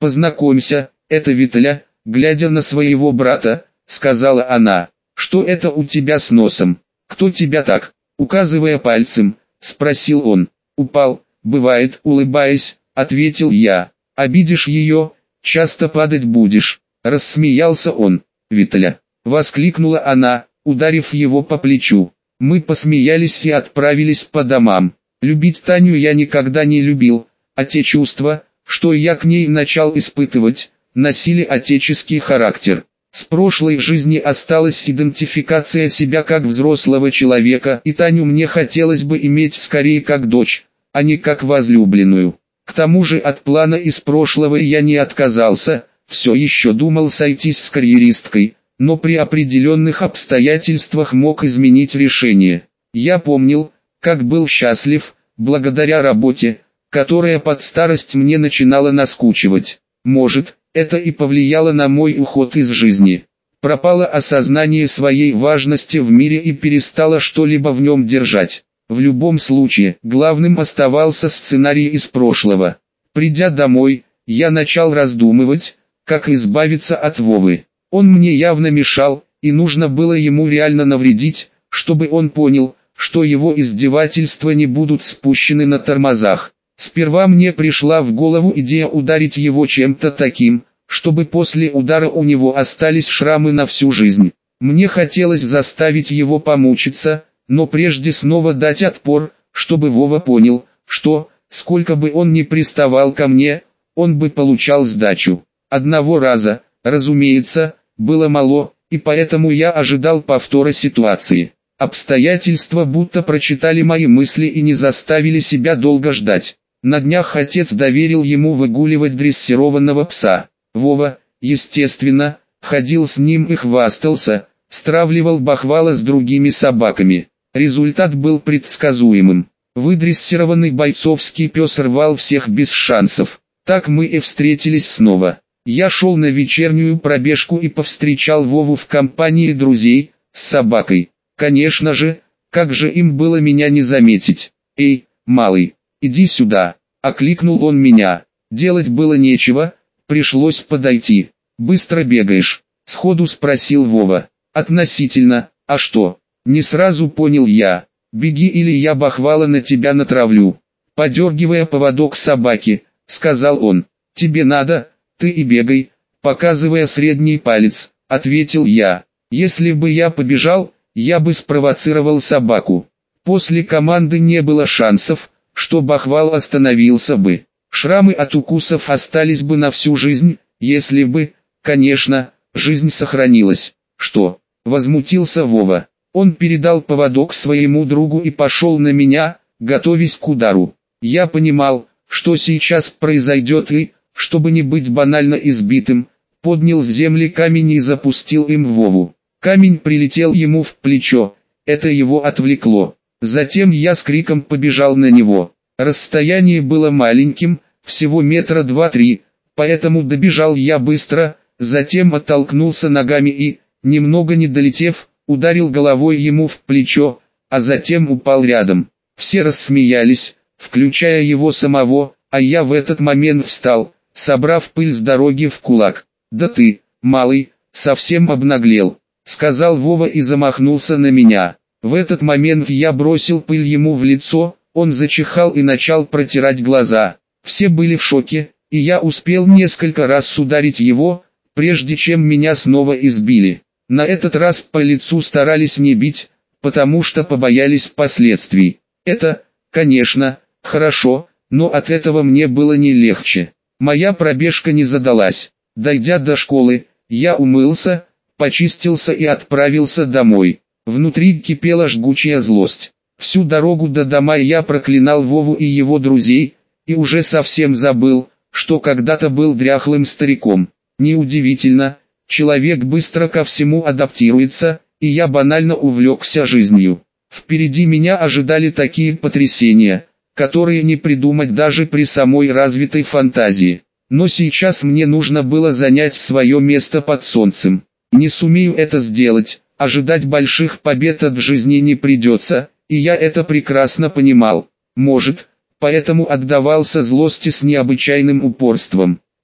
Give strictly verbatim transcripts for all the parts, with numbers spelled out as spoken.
«Познакомься, это Виталя», глядя на своего брата, сказала она. «Что это у тебя с носом? Кто тебя так?» Указывая пальцем, спросил он. «Упал, бывает», улыбаясь, ответил я. «Обидишь ее, часто падать будешь», рассмеялся он. «Виталя», воскликнула она, ударив его по плечу. Мы посмеялись и отправились по домам. Любить Таню я никогда не любил, а те чувства, что я к ней начал испытывать, носили отеческий характер. С прошлой жизни осталась идентификация себя как взрослого человека, и Таню мне хотелось бы иметь скорее как дочь, а не как возлюбленную. К тому же от плана из прошлого я не отказался, все еще думал сойтись с карьеристкой, но при определенных обстоятельствах мог изменить решение. Я помнил, как был счастлив, благодаря работе, которая под старость мне начинала наскучивать. Может, это и повлияло на мой уход из жизни. Пропало осознание своей важности в мире и перестало что-либо в нем держать. В любом случае, главным оставался сценарий из прошлого. Придя домой, я начал раздумывать, как избавиться от Вовы. Он мне явно мешал, и нужно было ему реально навредить, чтобы он понял, что его издевательства не будут спущены на тормозах. Сперва мне пришла в голову идея ударить его чем-то таким, чтобы после удара у него остались шрамы на всю жизнь. Мне хотелось заставить его помучиться, но прежде снова дать отпор, чтобы Вова понял, что, сколько бы он ни приставал ко мне, он бы получал сдачу. Одного раза, разумеется, было мало, и поэтому я ожидал повтора ситуации. Обстоятельства будто прочитали мои мысли и не заставили себя долго ждать. На днях отец доверил ему выгуливать дрессированного пса. Вова, естественно, ходил с ним и хвастался, стравливал бахвала с другими собаками. Результат был предсказуемым. Выдрессированный бойцовский пес рвал всех без шансов. Так мы и встретились снова. Я шел на вечернюю пробежку и повстречал Вову в компании друзей, с собакой. Конечно же, как же им было меня не заметить. «Эй, малый, иди сюда», — окликнул он меня. Делать было нечего, пришлось подойти. «Быстро бегаешь?» — сходу спросил Вова. «Относительно, а что?» Не сразу понял я. «Беги, или я бахвала на тебя натравлю», — подергивая поводок собаки, сказал он. «Тебе надо, ты и бегай», — показывая средний палец, ответил я. «Если бы я побежал, я бы спровоцировал собаку». После команды не было шансов, что бахвал остановился бы. Шрамы от укусов остались бы на всю жизнь, если бы, конечно, жизнь сохранилась. «Что?» — возмутился Вова. Он передал поводок своему другу и пошел на меня, готовясь к удару. Я понимал, что сейчас произойдет, и, чтобы не быть банально избитым, поднял с земли камень и запустил им в Вову. Камень прилетел ему в плечо, это его отвлекло. Затем я с криком побежал на него. Расстояние было маленьким, всего метра два-три, поэтому добежал я быстро, затем оттолкнулся ногами и, немного не долетев, ударил головой ему в плечо, а затем упал рядом. Все рассмеялись, включая его самого, а я в этот момент встал, собрав пыль с дороги в кулак. «Да ты, малый, совсем обнаглел», — сказал Вова и замахнулся на меня. В этот момент я бросил пыль ему в лицо, он зачихал и начал протирать глаза. Все были в шоке, и я успел несколько раз ударить его, прежде чем меня снова избили. На этот раз по лицу старались не бить, потому что побоялись последствий. Это, конечно, хорошо, но от этого мне было не легче. Моя пробежка не задалась. Дойдя до школы, я умылся, почистился и отправился домой. Внутри кипела жгучая злость. Всю дорогу до дома я проклинал Вову и его друзей, и уже совсем забыл, что когда-то был дряхлым стариком. Неудивительно, человек быстро ко всему адаптируется, и я банально увлекся жизнью. Впереди меня ожидали такие потрясения, которые не придумать даже при самой развитой фантазии. Но сейчас мне нужно было занять свое место под солнцем. Не сумею это сделать, ожидать больших побед от жизни не придется, и я это прекрасно понимал. Может, поэтому отдавался злости с необычайным упорством.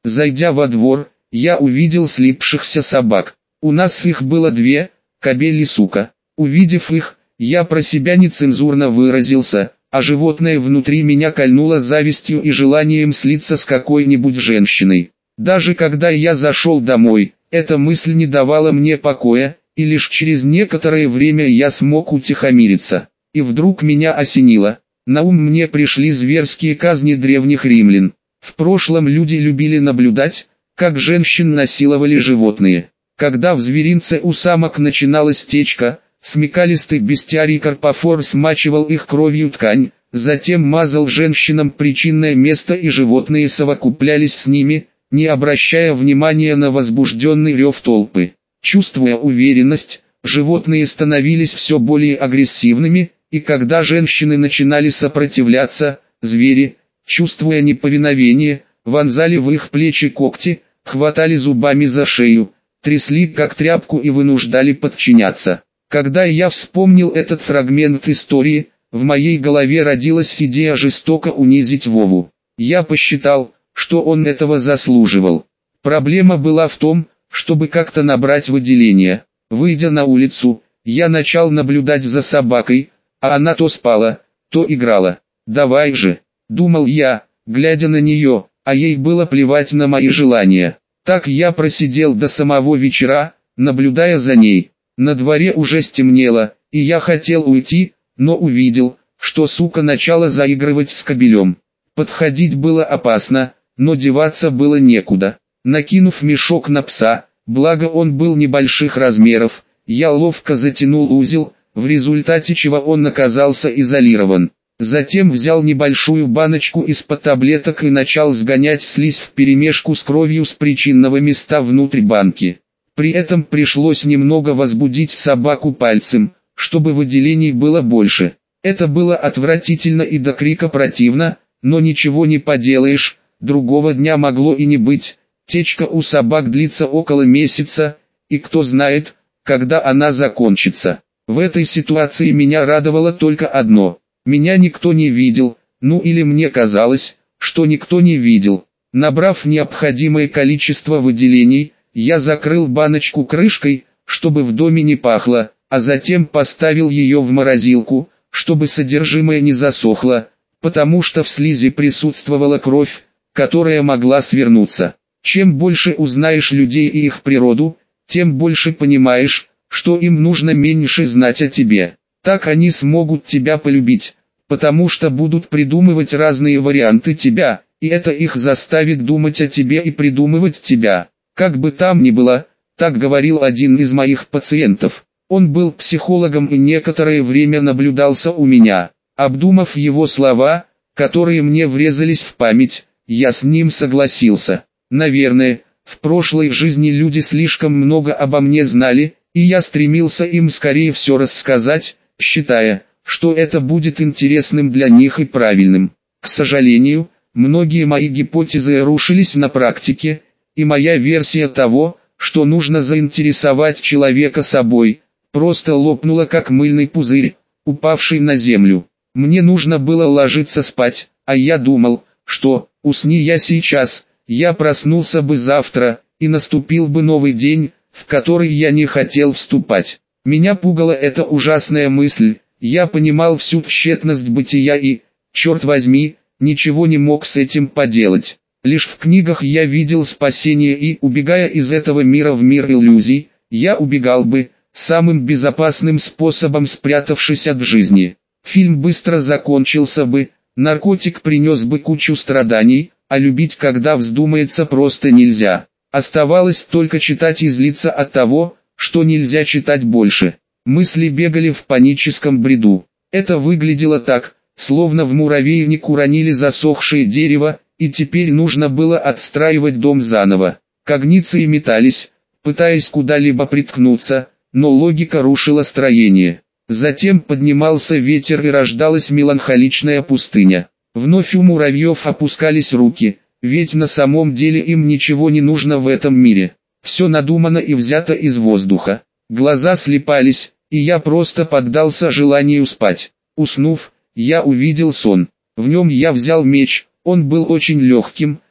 Зайдя во двор, я увидел слипшихся собак. У нас их было две, кобель и сука. Увидев их, я про себя нецензурно выразился, а животное внутри меня кольнуло завистью и желанием слиться с какой-нибудь женщиной. Даже когда я зашел домой, эта мысль не давала мне покоя, и лишь через некоторое время я смог утихомириться. И вдруг меня осенило. На ум мне пришли зверские казни древних римлян. В прошлом люди любили наблюдать, как женщин насиловали животные. Когда в зверинце у самок начиналась течка, смекалистый бестиарий Карпофор смачивал их кровью ткань, затем мазал женщинам причинное место, и животные совокуплялись с ними, не обращая внимания на возбужденный рев толпы. Чувствуя уверенность, животные становились все более агрессивными, и когда женщины начинали сопротивляться, звери, чувствуя неповиновение, вонзали в их плечи когти, хватали зубами за шею, трясли как тряпку и вынуждали подчиняться. Когда я вспомнил этот фрагмент истории, в моей голове родилась идея жестоко унизить Вову. Я посчитал, что он этого заслуживал. Проблема была в том, чтобы как-то набрать выделение. Выйдя на улицу, я начал наблюдать за собакой, а она то спала, то играла. «Давай же», — думал я, глядя на нее, а ей было плевать на мои желания. Так я просидел до самого вечера, наблюдая за ней. На дворе уже стемнело, и я хотел уйти, но увидел, что сука начала заигрывать с кобелем. Подходить было опасно, но деваться было некуда. Накинув мешок на пса, благо он был небольших размеров, я ловко затянул узел, в результате чего он оказался изолирован. Затем взял небольшую баночку из-под таблеток и начал сгонять слизь вперемешку с кровью с причинного места внутрь банки. При этом пришлось немного возбудить собаку пальцем, чтобы выделений было больше. Это было отвратительно и до крика противно, но ничего не поделаешь, другого дня могло и не быть. Течка у собак длится около месяца, и кто знает, когда она закончится. В этой ситуации меня радовало только одно. Меня никто не видел, ну или мне казалось, что никто не видел. Набрав необходимое количество выделений, я закрыл баночку крышкой, чтобы в доме не пахло, а затем поставил ее в морозилку, чтобы содержимое не засохло, потому что в слизи присутствовала кровь, которая могла свернуться. Чем больше узнаешь людей и их природу, тем больше понимаешь, что им нужно меньше знать о тебе. Так они смогут тебя полюбить, потому что будут придумывать разные варианты тебя, и это их заставит думать о тебе и придумывать тебя. Как бы там ни было, так говорил один из моих пациентов. Он был психологом и некоторое время наблюдался у меня. Обдумав его слова, которые мне врезались в память, я с ним согласился. Наверное, в прошлой жизни люди слишком много обо мне знали, и я стремился им скорее все рассказать, считая, что это будет интересным для них и правильным. К сожалению, многие мои гипотезы рушились на практике, и моя версия того, что нужно заинтересовать человека собой, просто лопнула как мыльный пузырь, упавший на землю. Мне нужно было ложиться спать, а я думал, что, усни я сейчас, я проснулся бы завтра, и наступил бы новый день, в который я не хотел вступать. Меня пугала эта ужасная мысль, я понимал всю тщетность бытия и, черт возьми, ничего не мог с этим поделать. Лишь в книгах я видел спасение и, убегая из этого мира в мир иллюзий, я убегал бы, самым безопасным способом спрятавшись от жизни. Фильм быстро закончился бы, наркотик принес бы кучу страданий, а любить когда вздумается просто нельзя. Оставалось только читать и злиться от того, что нельзя читать больше. Мысли бегали в паническом бреду. Это выглядело так, словно в муравейник уронили засохшее дерево, и теперь нужно было отстраивать дом заново. Когниции метались, пытаясь куда-либо приткнуться, но логика рушила строение. Затем поднимался ветер и рождалась меланхоличная пустыня. Вновь у муравьев опускались руки, ведь на самом деле им ничего не нужно в этом мире. Все надумано и взято из воздуха. Глаза слипались, и я просто поддался желанию спать. Уснув, я увидел сон. В нем я взял меч, он был очень легким,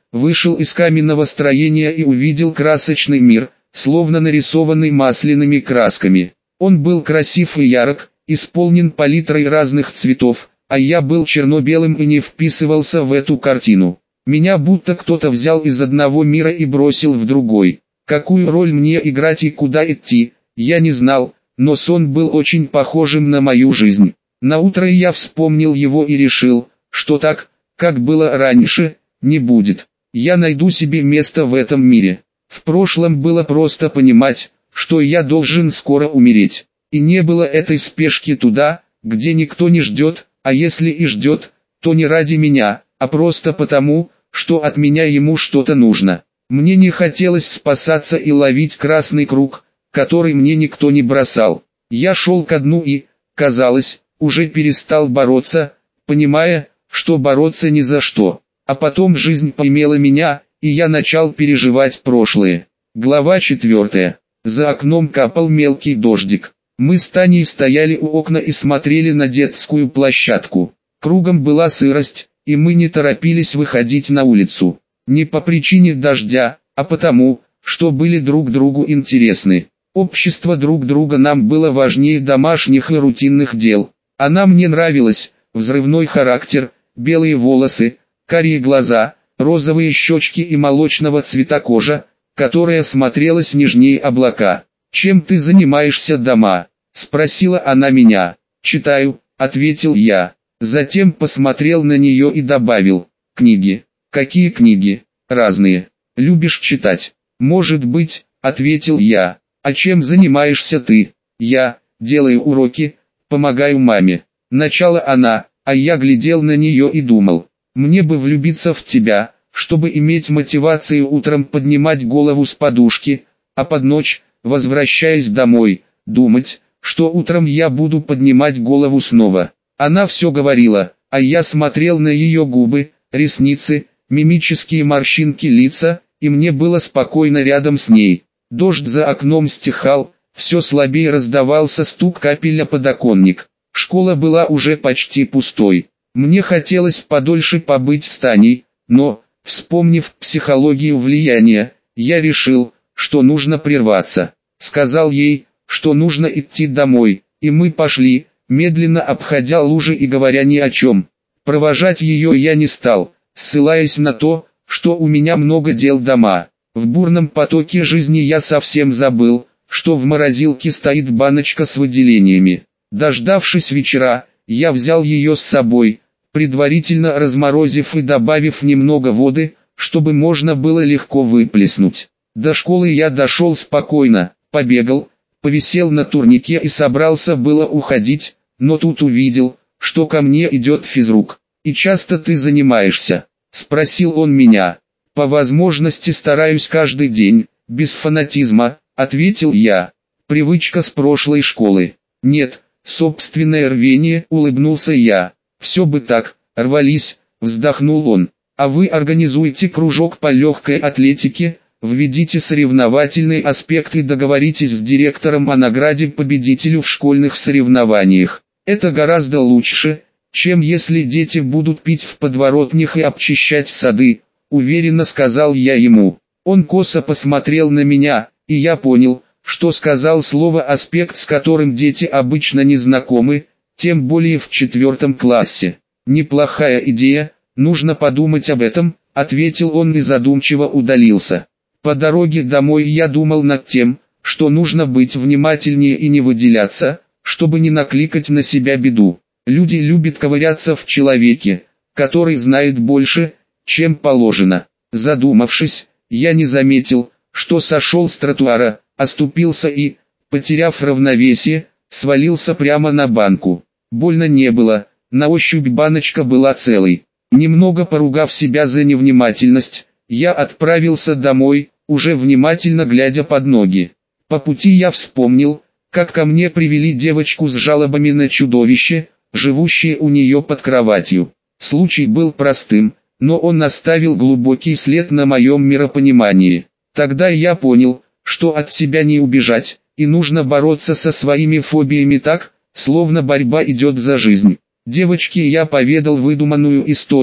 вышел из каменного строения и увидел красочный мир, словно нарисованный масляными красками. Он был красив и ярок, исполнен палитрой разных цветов, а я был черно-белым и не вписывался в эту картину. Меня будто кто-то взял из одного мира и бросил в другой. Какую роль мне играть и куда идти, я не знал, но сон был очень похожим на мою жизнь. Наутро я вспомнил его и решил, что так, как было раньше, не будет. Я найду себе место в этом мире. В прошлом было просто понимать, что я должен скоро умереть. И не было этой спешки туда, где никто не ждет, а если и ждет, то не ради меня, а просто потому, что от меня ему что-то нужно. Мне не хотелось спасаться и ловить красный круг, который мне никто не бросал. Я шел ко дну и, казалось, уже перестал бороться, понимая, что бороться ни за что. А потом жизнь поймала меня, и я начал переживать прошлое. Глава четвертая. За окном капал мелкий дождик. Мы с Таней стояли у окна и смотрели на детскую площадку. Кругом была сырость, и мы не торопились выходить на улицу. Не по причине дождя, а потому, что были друг другу интересны. Общество друг друга нам было важнее домашних и рутинных дел. Она мне нравилась, взрывной характер, белые волосы, карие глаза, розовые щечки и молочного цвета кожа, которая смотрелась нежнее облака. «Чем ты занимаешься дома?» — спросила она меня. «Читаю», — ответил я. Затем посмотрел на нее и добавил: «Книги». «Какие книги?» «Разные. Любишь читать?» «Может быть», — ответил я. «А чем занимаешься ты?» «Я делаю уроки, помогаю маме». Начала она, а я глядел на нее и думал: «Мне бы влюбиться в тебя, чтобы иметь мотивацию утром поднимать голову с подушки, а под ночь, возвращаясь домой, думать, что утром я буду поднимать голову снова». Она все говорила, а я смотрел на ее губы, ресницы, мимические морщинки лица, и мне было спокойно рядом с ней. Дождь за окном стихал, все слабее раздавался стук капель о подоконник. Школа была уже почти пустой. Мне хотелось подольше побыть с Таней, но, вспомнив психологию влияния, я решил, что нужно прерваться. Сказал ей, что нужно идти домой, и мы пошли, медленно обходя лужи и говоря ни о чем. Провожать ее я не стал, ссылаясь на то, что у меня много дел дома. В бурном потоке жизни я совсем забыл, что в морозилке стоит баночка с выделениями. Дождавшись вечера, я взял ее с собой, предварительно разморозив и добавив немного воды, чтобы можно было легко выплеснуть. До школы я дошел спокойно, побегал, повисел на турнике и собрался было уходить, но тут увидел, что ко мне идет физрук. «И часто ты занимаешься?» — спросил он меня. «По возможности стараюсь каждый день, без фанатизма», — ответил я. «Привычка с прошлой школы». «Нет, собственное рвение», — улыбнулся я. «Все бы так, рвались», — вздохнул он. «А вы организуете кружок по легкой атлетике, введите соревновательный аспект и договоритесь с директором о награде победителю в школьных соревнованиях. Это гораздо лучше, чем если дети будут пить в подворотнях и обчищать сады», — уверенно сказал я ему. Он косо посмотрел на меня, и я понял, что сказал слово «аспект», с которым дети обычно не знакомы, тем более в четвертом классе. «Неплохая идея, нужно подумать об этом», — ответил он и задумчиво удалился. По дороге домой я думал над тем, что нужно быть внимательнее и не выделяться, чтобы не накликать на себя беду. Люди любят ковыряться в человеке, который знает больше, чем положено. Задумавшись, я не заметил, что сошел с тротуара, оступился и, потеряв равновесие, свалился прямо на банку. Больно не было, на ощупь баночка была целой. Немного поругав себя за невнимательность, я отправился домой, уже внимательно глядя под ноги. По пути я вспомнил, как ко мне привели девочку с жалобами на чудовище, живущее у нее под кроватью. Случай был простым, но он оставил глубокий след на моем миропонимании. Тогда я понял, что от себя не убежать, и нужно бороться со своими фобиями так, словно борьба идет за жизнь. Девочке я поведал выдуманную историю,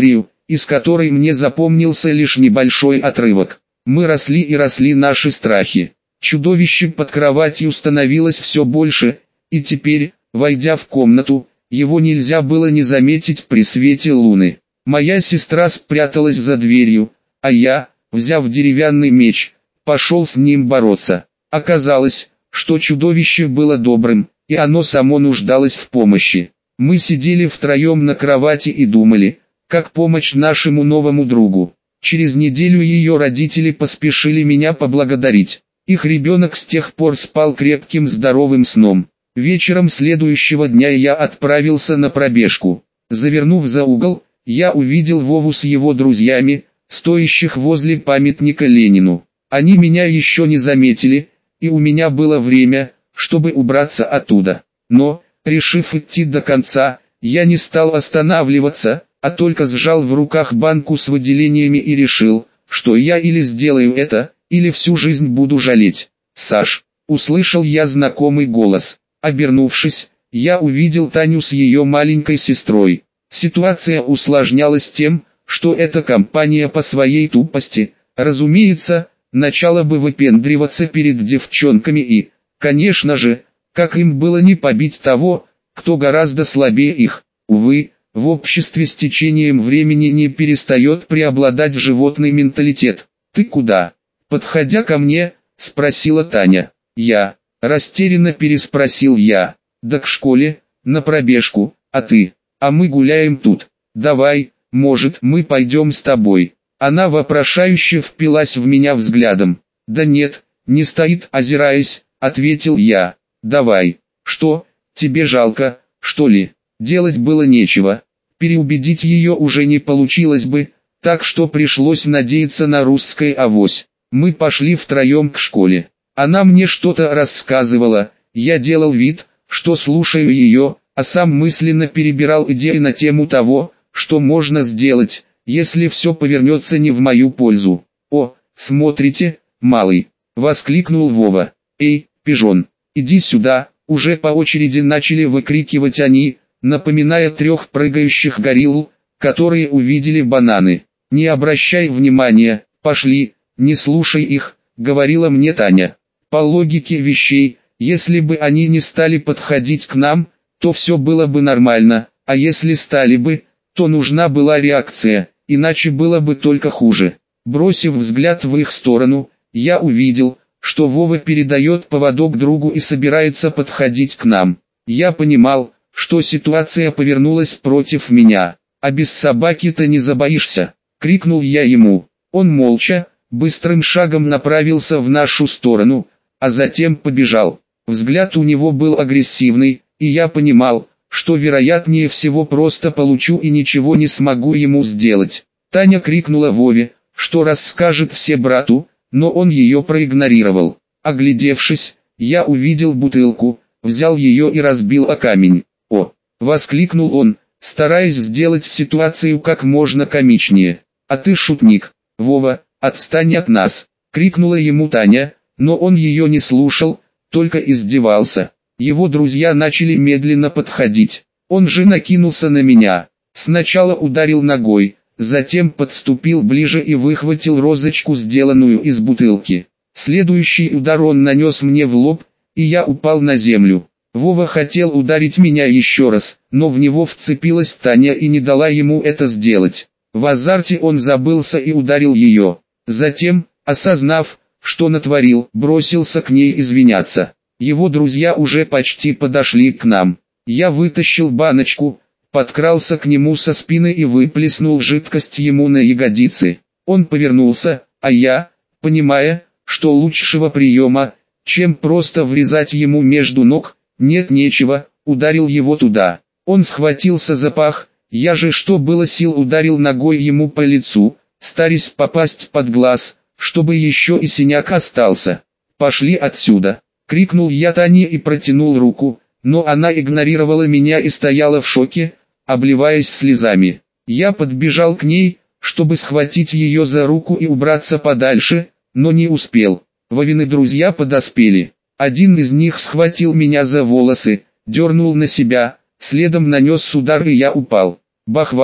из которой мне запомнился лишь небольшой отрывок. Мы росли и росли наши страхи. Чудовище под кроватью становилось все больше, и теперь, войдя в комнату, его нельзя было не заметить при свете луны. Моя сестра спряталась за дверью, а я, взяв деревянный меч, пошел с ним бороться. Оказалось, что чудовище было добрым, и оно само нуждалось в помощи. Мы сидели втроем на кровати и думали, как помочь нашему новому другу. Через неделю ее родители поспешили меня поблагодарить. Их ребенок с тех пор спал крепким здоровым сном. Вечером следующего дня я отправился на пробежку. Завернув за угол, я увидел Вову с его друзьями, стоящих возле памятника Ленину. Они меня еще не заметили, и у меня было время, чтобы убраться оттуда. Но, решив идти до конца, я не стал останавливаться, а только сжал в руках банку с выделениями и решил, что я или сделаю это, или всю жизнь буду жалеть. «Саш!» — услышал я знакомый голос. Обернувшись, я увидел Таню с ее маленькой сестрой. Ситуация усложнялась тем, что эта компания по своей тупости, разумеется, начала бы выпендриваться перед девчонками и, конечно же, как им было не побить того, кто гораздо слабее их. Увы, в обществе с течением времени не перестает преобладать животный менталитет. «Ты куда?» Подходя ко мне, спросила Таня. «Я?» Растерянно переспросил я. «Да к школе, на пробежку, а ты?» «А мы гуляем тут. Давай, может, мы пойдем с тобой?» Она вопрошающе впилась в меня взглядом. «Да нет, не стоит, озираясь», — ответил я. «Давай». «Что, тебе жалко, что ли?» Делать было нечего. Переубедить ее уже не получилось бы, так что пришлось надеяться на русской авось. Мы пошли втроем к школе. Она мне что-то рассказывала, я делал вид, что слушаю ее, а сам мысленно перебирал идеи на тему того, что можно сделать, если все повернется не в мою пользу. «О, смотрите, малый!» — воскликнул Вова. «Эй, пижон, иди сюда!» Уже по очереди начали выкрикивать они, напоминая трех прыгающих горилл, которые увидели бананы. «Не обращай внимания, пошли, не слушай их», — говорила мне Таня. По логике вещей, если бы они не стали подходить к нам, то все было бы нормально, а если стали бы, то нужна была реакция, иначе было бы только хуже. Бросив взгляд в их сторону, я увидел, что Вова передает поводок другу и собирается подходить к нам. Я понимал, что ситуация повернулась против меня. «А без собаки-то не забоишься!» — крикнул я ему. Он молча, быстрым шагом направился в нашу сторону, а затем побежал. Взгляд у него был агрессивный, и я понимал, что вероятнее всего просто получу и ничего не смогу ему сделать. Таня крикнула Вове, что расскажет все брату, но он ее проигнорировал. Оглядевшись, я увидел бутылку, взял ее и разбил о камень. «О!» — воскликнул он, стараясь сделать ситуацию как можно комичнее. «А ты шутник, Вова, отстань от нас!» — крикнула ему Таня, но он ее не слушал, только издевался. Его друзья начали медленно подходить. Он же накинулся на меня. Сначала ударил ногой, затем подступил ближе и выхватил розочку, сделанную из бутылки. Следующий удар он нанес мне в лоб, и я упал на землю. Вова хотел ударить меня еще раз, но в него вцепилась Таня и не дала ему это сделать. В азарте он забылся и ударил ее. Затем, осознав, что натворил, бросился к ней извиняться. Его друзья уже почти подошли к нам. Я вытащил баночку, подкрался к нему со спины и выплеснул жидкость ему на ягодицы. Он повернулся, а я, понимая, что лучшего приема, чем просто врезать ему между ног, нет нечего, ударил его туда. Он схватился за пах, я же что было сил ударил ногой ему по лицу, стараясь попасть под глаз, чтобы еще и синяк остался. «Пошли отсюда!» — крикнул я Тане и протянул руку, но она игнорировала меня и стояла в шоке, обливаясь слезами. Я подбежал к ней, чтобы схватить ее за руку и убраться подальше, но не успел. Вовины друзья подоспели. Один из них схватил меня за волосы, дернул на себя, следом нанес удар и я упал. «Бахвал,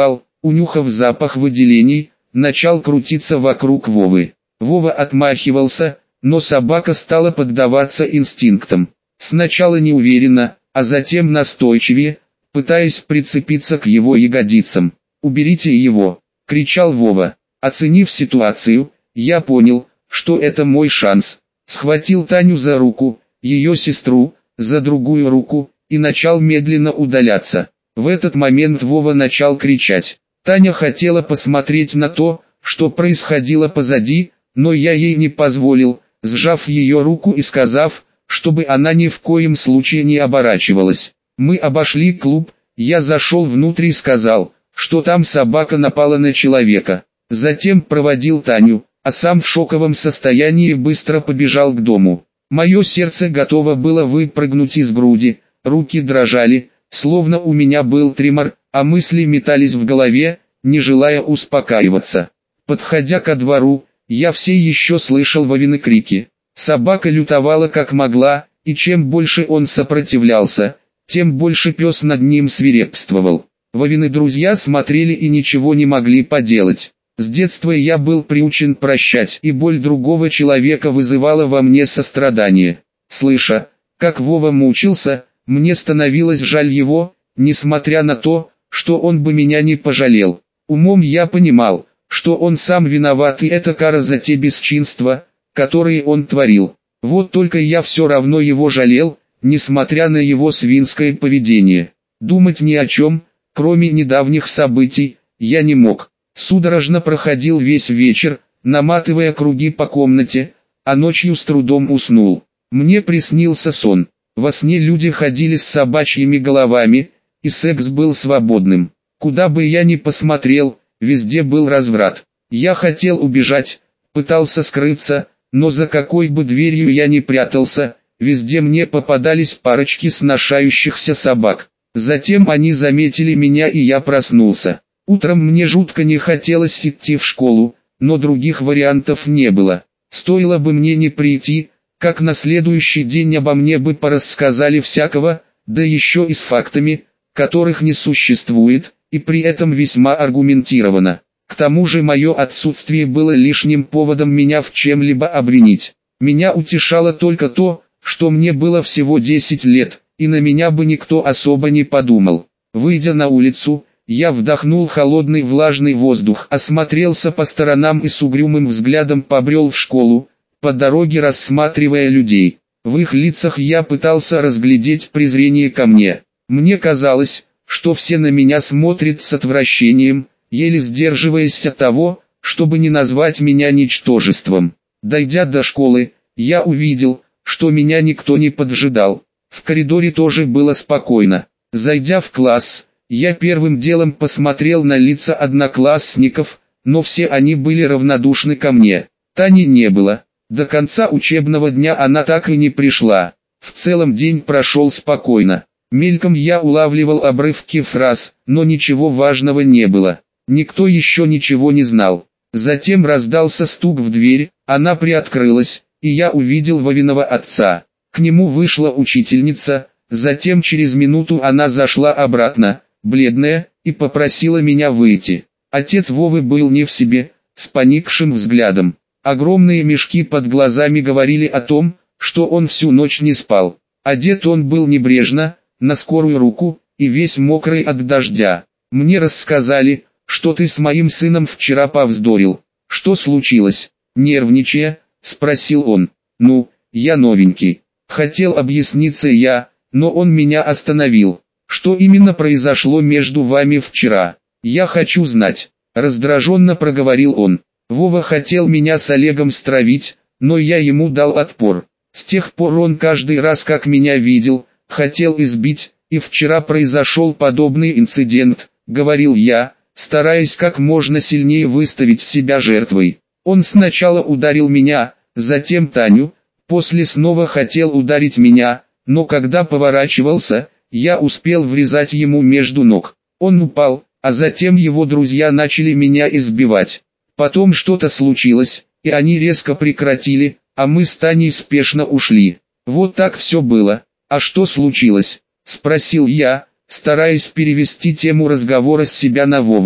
унюхав запах выделений, начал крутиться вокруг Вовы. Вова отмахивался, но собака стала поддаваться инстинктам. Сначала неуверенно, а затем настойчивее, пытаясь прицепиться к его ягодицам. «Уберите его!» — кричал Вова. Оценив ситуацию, я понял, что это мой шанс. Схватил Таню за руку, ее сестру, за другую руку, и начал медленно удаляться. В этот момент Вова начал кричать. Таня хотела посмотреть на то, что происходило позади, но я ей не позволил, сжав ее руку и сказав, чтобы она ни в коем случае не оборачивалась. Мы обошли клуб, я зашел внутрь и сказал, что там собака напала на человека. Затем проводил Таню, а сам в шоковом состоянии быстро побежал к дому. Мое сердце готово было выпрыгнуть из груди, руки дрожали, словно у меня был тремор, а мысли метались в голове, не желая успокаиваться. Подходя ко двору, я все еще слышал Вовины крики. Собака лютовала как могла, и чем больше он сопротивлялся, тем больше пес над ним свирепствовал. Вовины друзья смотрели и ничего не могли поделать. С детства я был приучен прощать, и боль другого человека вызывала во мне сострадание. Слыша, как Вова мучился, мне становилось жаль его, несмотря на то, что он бы меня не пожалел. Умом я понимал, что он сам виноват, и это кара за те бесчинства, которые он творил. Вот только я все равно его жалел, несмотря на его свинское поведение. Думать ни о чем, кроме недавних событий, я не мог. Судорожно проходил весь вечер, наматывая круги по комнате, а ночью с трудом уснул. Мне приснился сон. Во сне люди ходили с собачьими головами, и секс был свободным. Куда бы я ни посмотрел, везде был разврат. Я хотел убежать, пытался скрыться, но за какой бы дверью я ни прятался, везде мне попадались парочки сношающихся собак. Затем они заметили меня, и я проснулся. Утром мне жутко не хотелось идти в школу, но других вариантов не было. Стоило бы мне не прийти, как на следующий день обо мне бы порассказали всякого, да еще и с фактами, которых не существует, и при этом весьма аргументированно. К тому же мое отсутствие было лишним поводом меня в чем-либо обвинить. Меня утешало только то, что мне было всего десять лет, и на меня бы никто особо не подумал. Выйдя на улицу, я вдохнул холодный влажный воздух, осмотрелся по сторонам и с угрюмым взглядом побрел в школу, по дороге рассматривая людей. В их лицах я пытался разглядеть презрение ко мне. Мне казалось, что все на меня смотрят с отвращением, еле сдерживаясь от того, чтобы не назвать меня ничтожеством. Дойдя до школы, я увидел, что меня никто не поджидал. В коридоре тоже было спокойно. Зайдя в класс, я первым делом посмотрел на лица одноклассников, но все они были равнодушны ко мне. Тани не было. До конца учебного дня она так и не пришла. В целом день прошел спокойно. Мельком я улавливал обрывки фраз, но ничего важного не было. Никто еще ничего не знал. Затем раздался стук в дверь, она приоткрылась, и я увидел Вовиного отца. К нему вышла учительница, затем через минуту она зашла обратно, бледная, и попросила меня выйти. Отец Вовы был не в себе, с поникшим взглядом. Огромные мешки под глазами говорили о том, что он всю ночь не спал. Одет он был небрежно, на скорую руку, и весь мокрый от дождя. Мне рассказали, что ты с моим сыном вчера повздорил. Что случилось? Нервничая, спросил он. Ну, я новенький. Хотел объясниться я, но он меня остановил. Что именно произошло между вами вчера? Я хочу знать. Раздраженно проговорил он. Вова хотел меня с Олегом стравить, но я ему дал отпор. С тех пор он каждый раз, как меня видел, хотел избить, и вчера произошел подобный инцидент, говорил я, стараясь как можно сильнее выставить себя жертвой. Он сначала ударил меня, затем Таню, после снова хотел ударить меня, но когда поворачивался, я успел врезать ему между ног. Он упал, а затем его друзья начали меня избивать. Потом что-то случилось, и они резко прекратили, а мы с Таней спешно ушли. Вот так все было. А что случилось? Спросил я, стараясь перевести тему разговора с себя на Вову.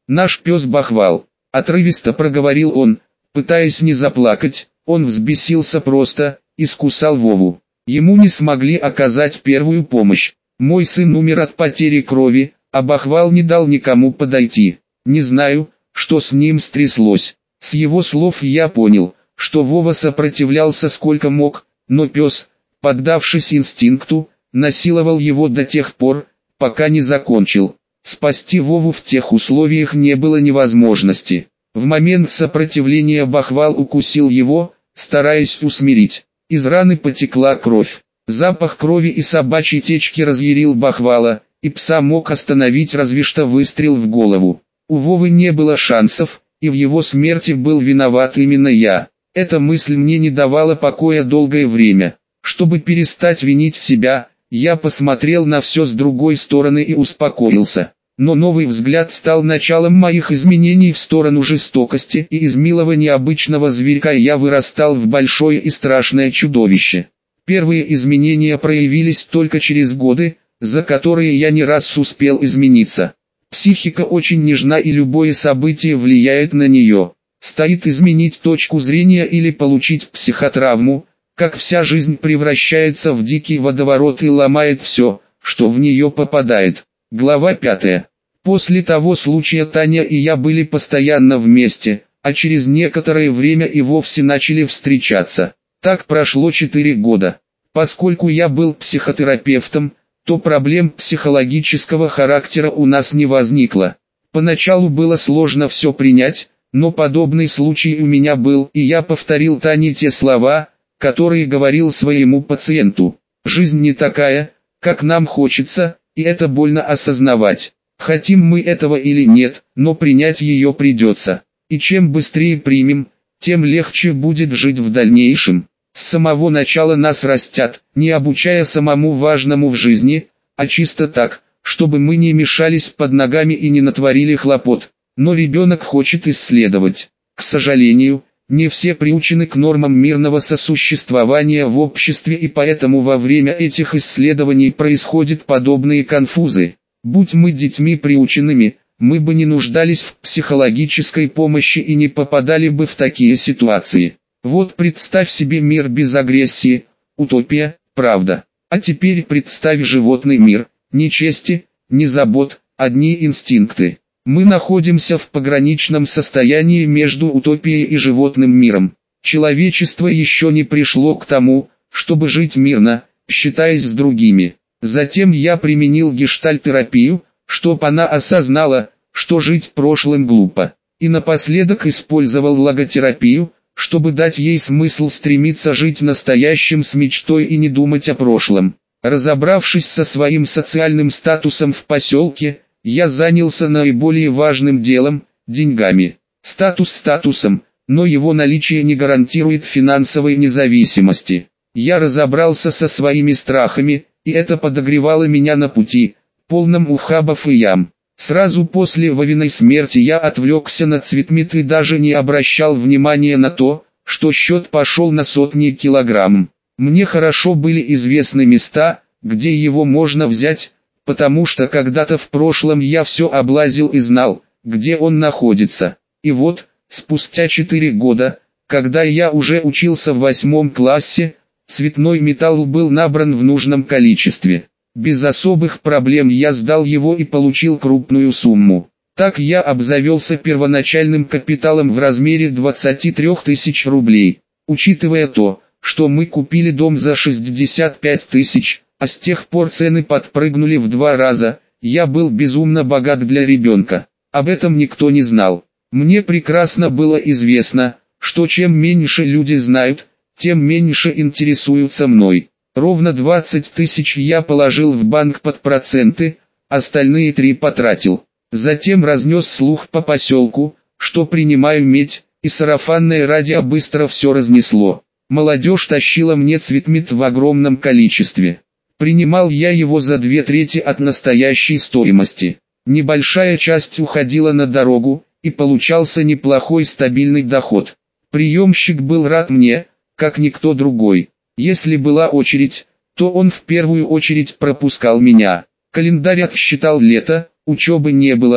Наш пес Бахвал. Отрывисто проговорил он, пытаясь не заплакать. Он взбесился просто, искусал Вову. Ему не смогли оказать первую помощь. Мой сын умер от потери крови, а Бахвал не дал никому подойти. Не знаю, что с ним стряслось. С его слов я понял, что Вова сопротивлялся сколько мог, но пес, поддавшись инстинкту, насиловал его до тех пор, пока не закончил. Спасти Вову в тех условиях не было невозможности. В момент сопротивления Бахвал укусил его, стараясь усмирить. Из раны потекла кровь. Запах крови и собачьей течки разъярил Бахвала, и пса мог остановить разве что выстрел в голову. У Вовы не было шансов, и в его смерти был виноват именно я. Эта мысль мне не давала покоя долгое время. Чтобы перестать винить себя, я посмотрел на все с другой стороны и успокоился. Но новый взгляд стал началом моих изменений в сторону жестокости, и из милого необычного зверька я вырастал в большое и страшное чудовище. Первые изменения проявились только через годы, за которые я не раз успел измениться. Психика очень нежна, и любое событие влияет на нее. Стоит изменить точку зрения или получить психотравму, как вся жизнь превращается в дикий водоворот и ломает все, что в нее попадает. Глава пятая. После того случая Таня и я были постоянно вместе, а через некоторое время и вовсе начали встречаться. Так прошло четыре года. Поскольку я был психотерапевтом, то проблем психологического характера у нас не возникло. Поначалу было сложно все принять, но подобный случай у меня был, и я повторил Тане те слова, которые говорил своему пациенту. Жизнь не такая, как нам хочется, и это больно осознавать. Хотим мы этого или нет, но принять ее придется. И чем быстрее примем, тем легче будет жить в дальнейшем. С самого начала нас растят, не обучая самому важному в жизни, а чисто так, чтобы мы не мешались под ногами и не натворили хлопот. Но ребенок хочет исследовать. К сожалению, не все приучены к нормам мирного сосуществования в обществе, и поэтому во время этих исследований происходят подобные конфузы. Будь мы детьми приученными, мы бы не нуждались в психологической помощи и не попадали бы в такие ситуации. Вот представь себе мир без агрессии, утопия, правда. А теперь представь животный мир, ни чести, ни забот, одни инстинкты. Мы находимся в пограничном состоянии между утопией и животным миром. Человечество еще не пришло к тому, чтобы жить мирно, считаясь с другими. Затем я применил гештальт-терапию, чтоб она осознала, что жить прошлым глупо. И напоследок использовал логотерапию, чтобы дать ей смысл стремиться жить настоящим с мечтой и не думать о прошлом. Разобравшись со своим социальным статусом в поселке, я занялся наиболее важным делом – деньгами. Статус статусом, но его наличие не гарантирует финансовой независимости. Я разобрался со своими страхами, и это подогревало меня на пути, полном ухабов и ям. Сразу после Вовиной смерти я отвлекся на Цветмит и даже не обращал внимания на то, что счет пошел на сотни килограмм. Мне хорошо были известны места, где его можно взять, потому что когда-то в прошлом я все облазил и знал, где он находится. И вот, спустя четыре года, когда я уже учился в восьмом классе, цветной металл был набран в нужном количестве. Без особых проблем я сдал его и получил крупную сумму. Так я обзавелся первоначальным капиталом в размере двадцати трёх тысяч рублей. Учитывая то, что мы купили дом за шестьдесят пять тысяч, а с тех пор цены подпрыгнули в два раза, я был безумно богат для ребенка. Об этом никто не знал. Мне прекрасно было известно, что чем меньше люди знают, тем меньше интересуются мной. Ровно двадцать тысяч я положил в банк под проценты, остальные три потратил. Затем разнес слух по поселку, что принимаю медь, и сарафанное радио быстро все разнесло. Молодежь тащила мне Цветмит в огромном количестве. Принимал я его за две трети от настоящей стоимости. Небольшая часть уходила на дорогу, и получался неплохой стабильный доход. Приемщик был рад мне, как никто другой. Если была очередь, то он в первую очередь пропускал меня. Календарь отсчитал лето, учебы не было,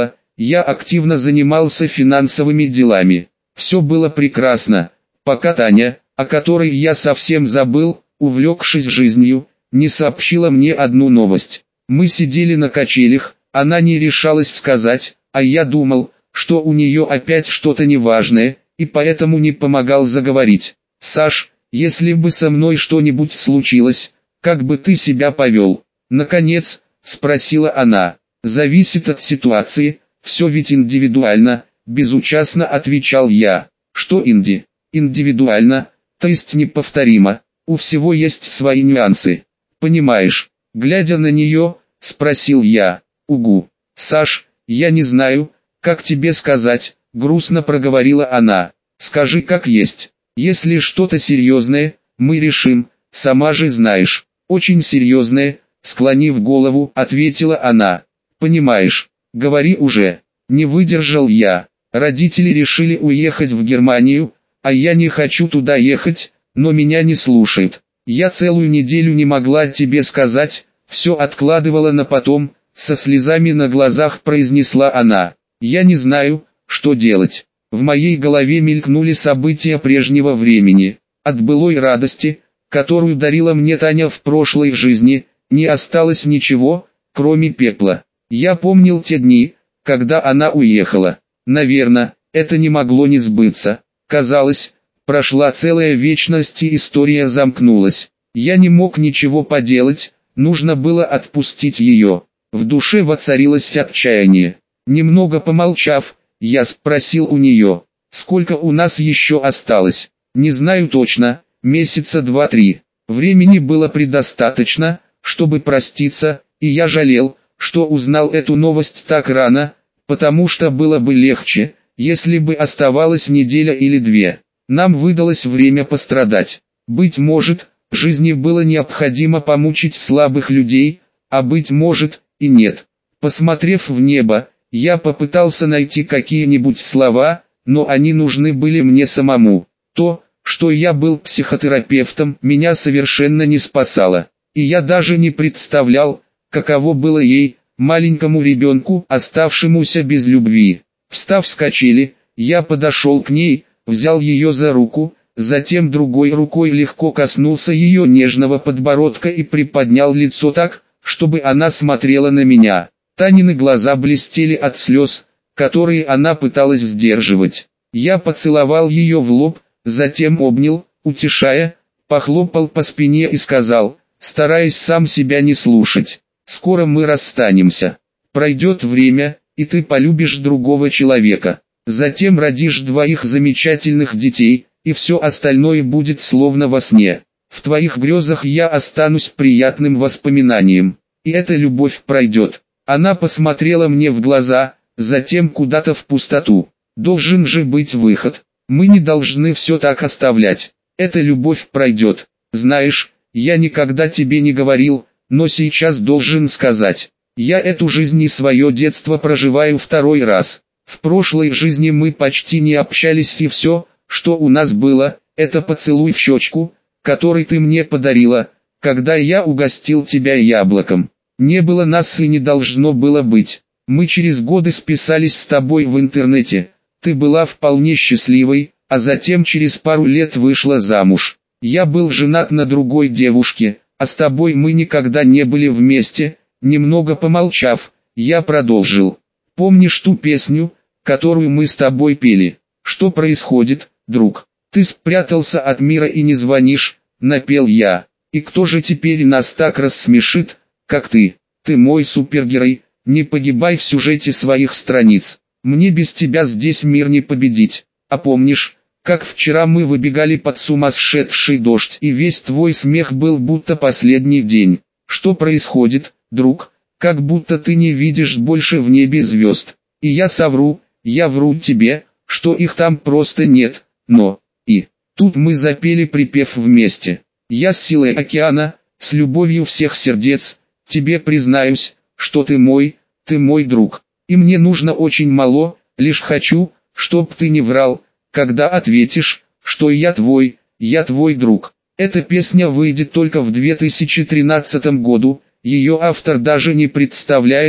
Я активно занимался финансовыми делами. Все было прекрасно, пока Таня, о которой я совсем забыл, увлекшись жизнью, не сообщила мне одну новость. Мы сидели на качелях, она не решалась сказать, а я думал, что у нее опять что-то неважное, и поэтому не помогал заговорить. «Саш, если бы со мной что-нибудь случилось, как бы ты себя повел?» Наконец, спросила она. «Зависит от ситуации, все ведь индивидуально», безучастно отвечал я. «Что инди? Индивидуально, то есть неповторимо, у всего есть свои нюансы. Понимаешь?» Глядя на нее, спросил я. «Угу. Саш, я не знаю, как тебе сказать», грустно проговорила она. «Скажи как есть. Если что-то серьезное, мы решим, сама же знаешь». «Очень серьезное», склонив голову, ответила она. «Понимаешь, говори уже». Не выдержал я. Родители решили уехать в Германию, а я не хочу туда ехать, но меня не слушают. Я целую неделю не могла тебе сказать, все откладывала на потом, со слезами на глазах произнесла она. Я не знаю, что делать. В моей голове мелькнули события прежнего времени. От былой радости, которую дарила мне Таня в прошлой жизни, не осталось ничего, кроме пепла. Я помнил те дни, когда она уехала. Наверное, это не могло не сбыться. Казалось, прошла целая вечность и история замкнулась. Я не мог ничего поделать, нужно было отпустить ее. В душе воцарилось отчаяние. Немного помолчав, я спросил у нее, сколько у нас еще осталось. Не знаю точно, месяца два-три. Времени было предостаточно, чтобы проститься, и я жалел, что узнал эту новость так рано, потому что было бы легче, если бы оставалась неделя или две. Нам выдалось время пострадать. Быть может, жизни было необходимо помучить слабых людей, а быть может, и нет. Посмотрев в небо, я попытался найти какие-нибудь слова, но они нужны были мне самому. То, что я был психотерапевтом, меня совершенно не спасало. И я даже не представлял, каково было ей, маленькому ребенку, оставшемуся без любви. Встав с качели, я подошел к ней, взял ее за руку, затем другой рукой легко коснулся ее нежного подбородка и приподнял лицо так, чтобы она смотрела на меня. Танины глаза блестели от слез, которые она пыталась сдерживать. Я поцеловал ее в лоб, затем обнял, утешая, похлопал по спине и сказал, стараясь сам себя не слушать: «Скоро мы расстанемся. Пройдет время, и ты полюбишь другого человека. Затем родишь двоих замечательных детей, и все остальное будет словно во сне. В твоих грезах я останусь приятным воспоминанием, и эта любовь пройдет». Она посмотрела мне в глаза, затем куда-то в пустоту. «Должен же быть выход. Мы не должны все так оставлять. Эта любовь пройдет. Знаешь, я никогда тебе не говорил, но сейчас должен сказать. Я эту жизнь и свое детство проживаю второй раз. В прошлой жизни мы почти не общались, и все, что у нас было, это поцелуй в щечку, который ты мне подарила, когда я угостил тебя яблоком. Не было нас и не должно было быть. Мы через годы списались с тобой в интернете. Ты была вполне счастливой, а затем через пару лет вышла замуж. Я был женат на другой девушке, а с тобой мы никогда не были вместе». Немного помолчав, я продолжил. «Помнишь ту песню, которую мы с тобой пели? Что происходит, друг? Ты спрятался от мира и не звонишь», напел я. «И кто же теперь нас так рассмешит, как ты? Ты мой супергерой, не погибай в сюжете своих страниц. Мне без тебя здесь мир не победить. А помнишь, как вчера мы выбегали под сумасшедший дождь, и весь твой смех был будто последний день? Что происходит, друг? Как будто ты не видишь больше в небе звезд. И я совру, я вру тебе, что их там просто нет, но...» И тут мы запели припев вместе. «Я с силой океана, с любовью всех сердец, тебе признаюсь, что ты мой, ты мой друг. И мне нужно очень мало, лишь хочу, чтоб ты не врал, когда ответишь, что я твой, я твой друг». Эта песня выйдет только в две тысячи тринадцатом году, ее автор даже не представляет,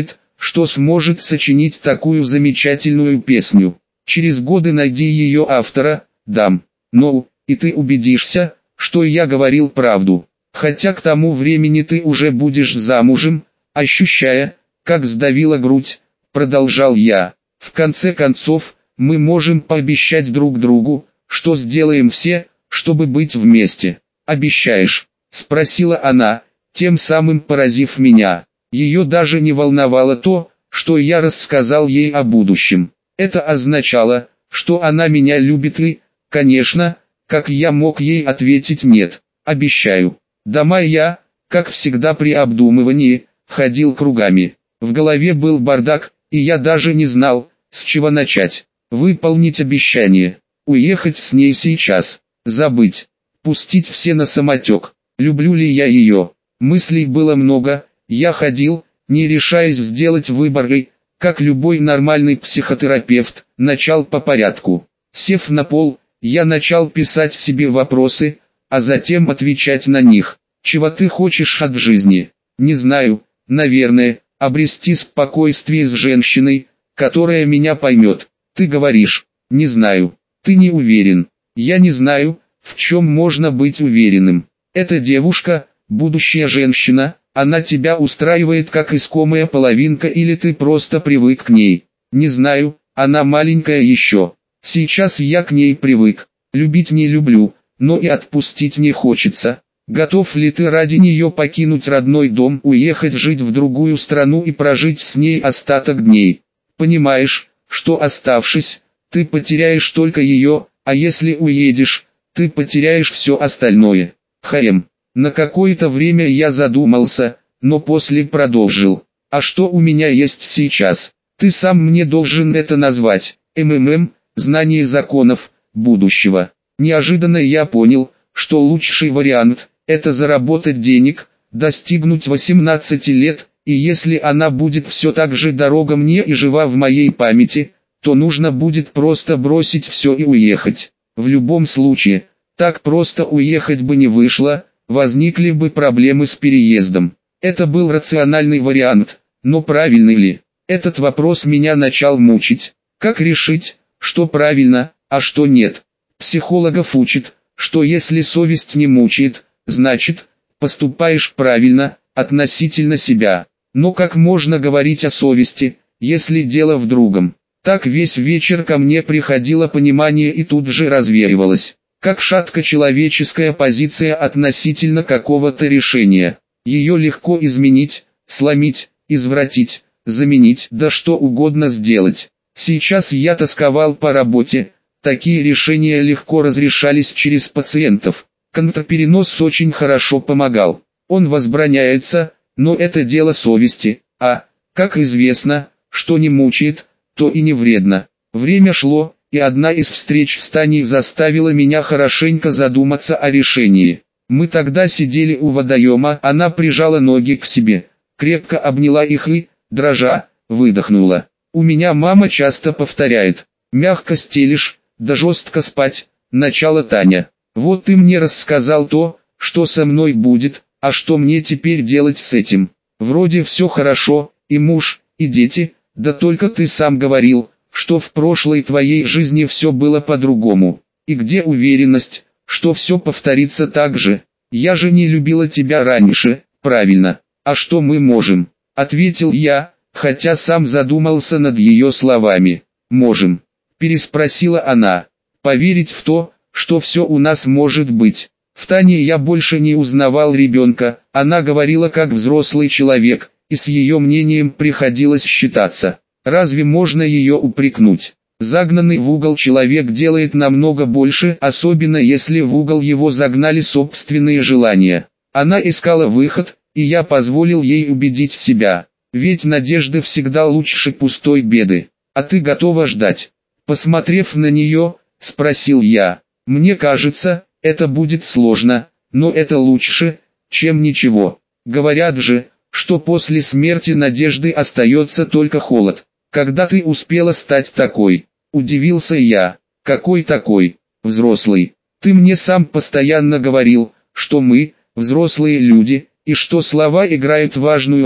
что сможет сочинить такую замечательную песню. Через годы найди ее автора, дам. Ну, и ты убедишься, что я говорил правду. Хотя к тому времени ты уже будешь замужем, ощущая, как сдавила грудь, продолжал я. В конце концов, мы можем пообещать друг другу, что сделаем все, чтобы быть вместе. Обещаешь? Спросила она, тем самым поразив меня. Ее даже не волновало то, что я рассказал ей о будущем. Это означало, что она меня любит и, конечно, как я мог ей ответить нет. Обещаю. Дома я, как всегда при обдумывании, ходил кругами. В голове был бардак, и я даже не знал, с чего начать. Выполнить обещание. Уехать с ней сейчас. Забыть. Пустить все на самотек. Люблю ли я ее? Мыслей было много, я ходил, не решаясь сделать выбор и, как любой нормальный психотерапевт, начал по порядку. Сев на пол, я начал писать себе вопросы, а затем отвечать на них. Чего ты хочешь от жизни? Не знаю, наверное, обрести спокойствие с женщиной, которая меня поймет. Ты говоришь, не знаю, ты не уверен. Я не знаю, в чем можно быть уверенным. Эта девушка, будущая женщина, она тебя устраивает как искомая половинка или ты просто привык к ней. Не знаю, она маленькая еще. Сейчас я к ней привык. Любить не люблю, но и отпустить не хочется. Готов ли ты ради нее покинуть родной дом, уехать жить в другую страну и прожить с ней остаток дней? Понимаешь, что оставшись, ты потеряешь только ее, а если уедешь, ты потеряешь все остальное. Хэм. На какое-то время я задумался, но после продолжил. А что у меня есть сейчас? Ты сам мне должен это назвать. МММ, знание законов будущего. Неожиданно я понял, что лучший вариант – это заработать денег, достигнуть восемнадцати лет, и если она будет все так же дорога мне и жива в моей памяти, то нужно будет просто бросить все и уехать. В любом случае, так просто уехать бы не вышло, возникли бы проблемы с переездом. Это был рациональный вариант, но правильный ли? Этот вопрос меня начал мучить. Как решить, что правильно, а что нет? Психологов учат, что если совесть не мучает, значит, поступаешь правильно, относительно себя. Но как можно говорить о совести, если дело в другом? Так весь вечер ко мне приходило понимание и тут же развеивалось. Как шатка человеческая позиция относительно какого-то решения. Ее легко изменить, сломить, извратить, заменить, да что угодно сделать. Сейчас я тосковал по работе, такие решения легко разрешались через пациентов. Контрперенос очень хорошо помогал. Он возбраняется, но это дело совести, а, как известно, что не мучает, то и не вредно. Время шло, и одна из встреч в Стане заставила меня хорошенько задуматься о решении. Мы тогда сидели у водоема, она прижала ноги к себе, крепко обняла их и, дрожа, выдохнула. У меня мама часто повторяет, мягко стелишь, да жестко спать, начало Таня. Вот ты мне рассказал то, что со мной будет, а что мне теперь делать с этим? Вроде все хорошо, и муж, и дети, да только ты сам говорил, что в прошлой твоей жизни все было по-другому. И где уверенность, что все повторится так же? Я же не любила тебя раньше, правильно? А что мы можем? Ответил я, хотя сам задумался над ее словами. Можем. Переспросила она. Поверить в то, что все у нас может быть. В Тане я больше не узнавал ребенка, она говорила как взрослый человек, и с ее мнением приходилось считаться. Разве можно ее упрекнуть? Загнанный в угол человек делает намного больше, особенно если в угол его загнали собственные желания. Она искала выход, и я позволил ей убедить себя. Ведь надежды всегда лучше пустой беды. А ты готова ждать? Посмотрев на нее, спросил я. Мне кажется, это будет сложно, но это лучше, чем ничего. Говорят же, что после смерти надежды остается только холод. Когда ты успела стать такой? Удивился я. Какой такой? Взрослый. Ты мне сам постоянно говорил, что мы, взрослые люди, и что слова играют важную роль,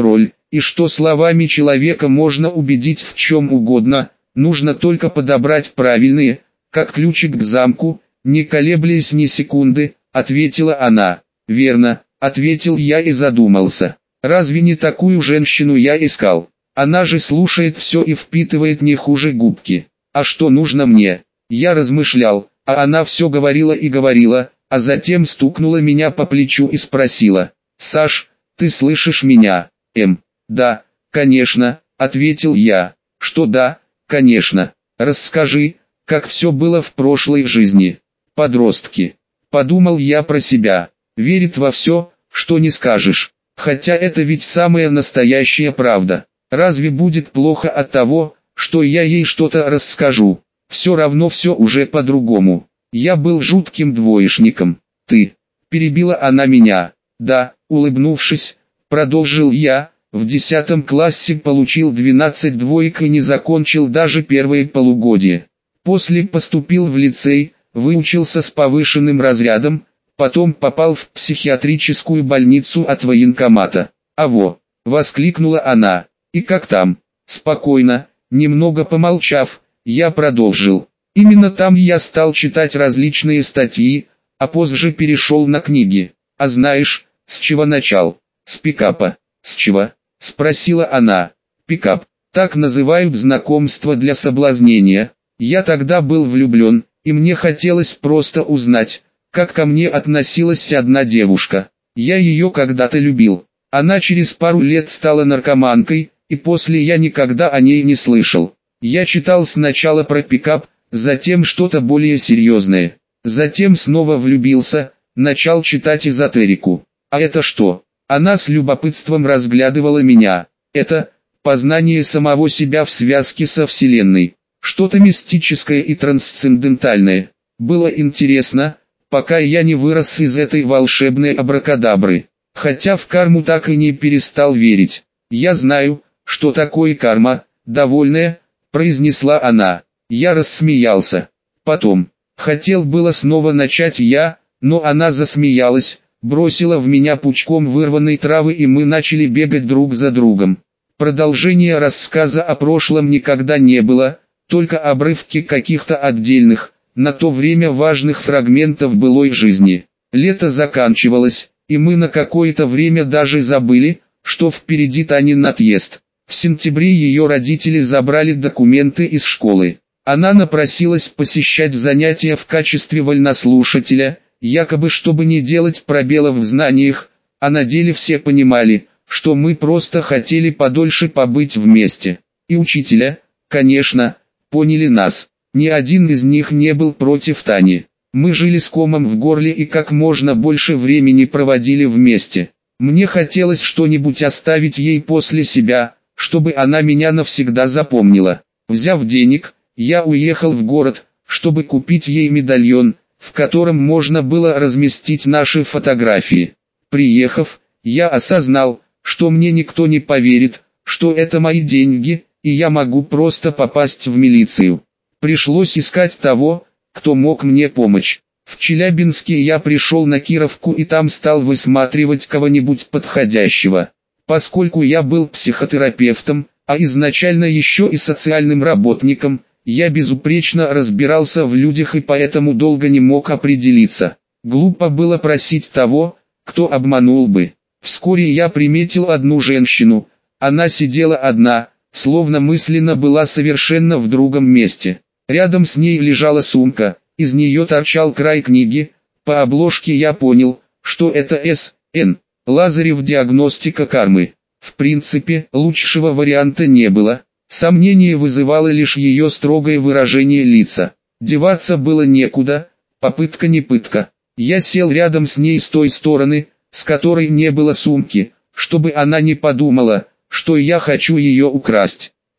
и что словами человека можно убедить в чем угодно, нужно только подобрать правильные, как ключик к замку, не колеблясь ни секунды, ответила она. Верно, ответил я и задумался. Разве не такую женщину я искал? Она же слушает все и впитывает не хуже губки. А что нужно мне? Я размышлял, а она все говорила и говорила, а затем стукнула меня по плечу и спросила: «Саш, ты слышишь меня?» «Эм, да, конечно», ответил я. «Что да, конечно. Расскажи, как все было в прошлой жизни». «Подростки». Подумал я про себя. Верит во все, что не скажешь. Хотя это ведь самая настоящая правда. Разве будет плохо от того, что я ей что-то расскажу? Все равно все уже по-другому. Я был жутким двоечником. Ты. Перебила она меня. Да, улыбнувшись, продолжил я, в десятом классе получил двенадцать двоек и не закончил даже первое полугодие. После поступил в лицей, выучился с повышенным разрядом, потом попал в психиатрическую больницу от военкомата. «Аво!» — воскликнула она. «И как там?» Спокойно, немного помолчав, я продолжил. Именно там я стал читать различные статьи, а позже перешел на книги. А знаешь, с чего начал? С пикапа. С чего? Спросила она. Пикап. Так называют знакомство для соблазнения. Я тогда был влюблен, и мне хотелось просто узнать, как ко мне относилась одна девушка. Я ее когда-то любил. Она через пару лет стала наркоманкой, и после я никогда о ней не слышал. Я читал сначала про пикап, затем что-то более серьезное. Затем снова влюбился, начал читать эзотерику. А это что? Она с любопытством разглядывала меня. Это познание самого себя в связке со Вселенной. Что-то мистическое и трансцендентальное. Было интересно, пока я не вырос из этой волшебной абракадабры. Хотя в карму так и не перестал верить. Я знаю, что такое карма, довольная, произнесла она. Я рассмеялся. Потом, хотел было снова начать я, но она засмеялась, бросила в меня пучком вырванной травы и мы начали бегать друг за другом. Продолжения рассказа о прошлом никогда не было, только обрывки каких-то отдельных, на то время важных фрагментов былой жизни. Лето заканчивалось, и мы на какое-то время даже забыли, что впереди Танин отъезд. В сентябре ее родители забрали документы из школы. Она напросилась посещать занятия в качестве вольнослушателя, якобы чтобы не делать пробелов в знаниях, а на деле все понимали, что мы просто хотели подольше побыть вместе. И учителя, конечно, поняли нас. Ни один из них не был против Тани. Мы жили с комом в горле и как можно больше времени проводили вместе. Мне хотелось что-нибудь оставить ей после себя, чтобы она меня навсегда запомнила. Взяв денег, я уехал в город, чтобы купить ей медальон, в котором можно было разместить наши фотографии. Приехав, я осознал, что мне никто не поверит, что это мои деньги, и я могу просто попасть в милицию. Пришлось искать того, кто мог мне помочь. В Челябинске я пришел на Кировку и там стал высматривать кого-нибудь подходящего. Поскольку я был психотерапевтом, а изначально еще и социальным работником, я безупречно разбирался в людях и поэтому долго не мог определиться. Глупо было просить того, кто обманул бы. Вскоре я приметил одну женщину. Она сидела одна, словно мысленно была совершенно в другом месте. Рядом с ней лежала сумка, из нее торчал край книги. По обложке я понял, что это С Н Лазарев «Диагностика кармы». В принципе, лучшего варианта не было. Сомнение вызывало лишь ее строгое выражение лица. Деваться было некуда, попытка не пытка. Я сел рядом с ней с той стороны, с которой не было сумки, чтобы она не подумала, что я хочу ее украсть.